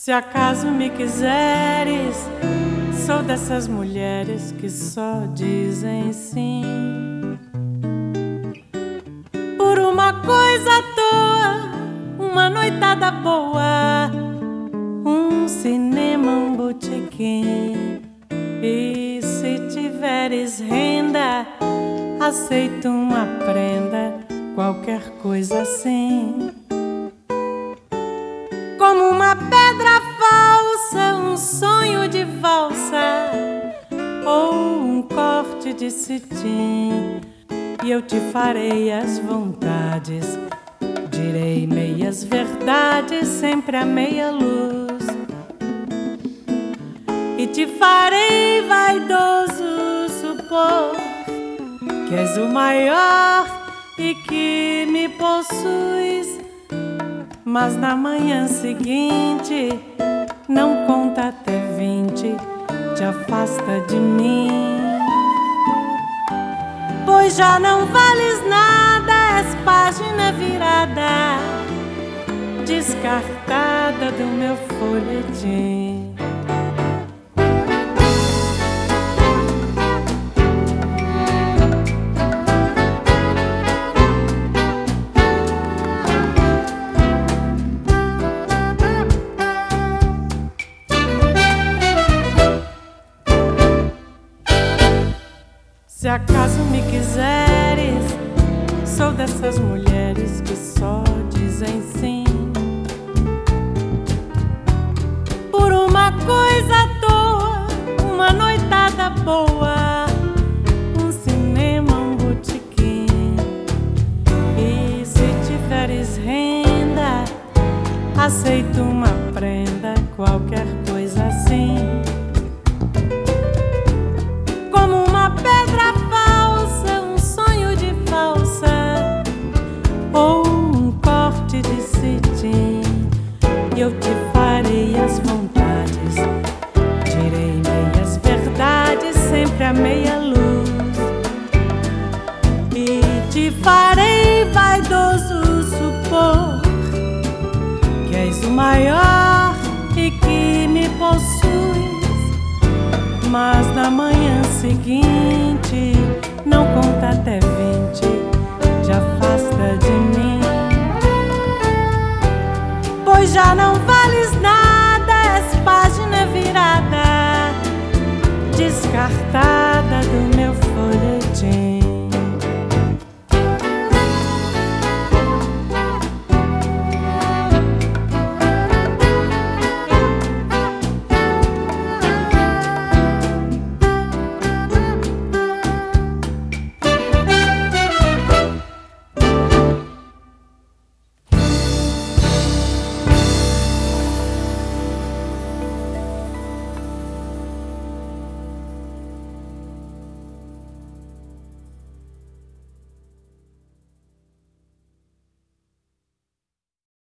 Se acaso me quiseres, sou dessas mulheres que só dizem sim por uma coisa à toa, uma noitada boa, um cinema, um botequim. E se tiveres renda, aceito uma prenda, qualquer coisa assim. Como uma pedra falsa, um sonho de valsa ou um corte de cetim. E eu te farei as vontades, direi meias verdades, sempre a meia luz. E te farei vaidoso supor que és o maior e que me possuis. Mas na manhã seguinte, não conta até 20, te afasta de mim. Pois já não vales nada, és página virada, descartada do meu folhetim. Se acaso me quiseres, sou dessas mulheres que só dizem sim por uma coisa à toa, uma noitada boa, um cinema, um botequim. E se tiveres renda, aceito uma prenda, qualquer coisa assim. Eu te farei as vontades, direi meias verdades, sempre a meia luz. E te farei vaidoso supor que és o maior e que me possuis. Mas na manhã seguinte, não conta até 20, te afasta de mim. Pois já não vales nada, és página virada, descartada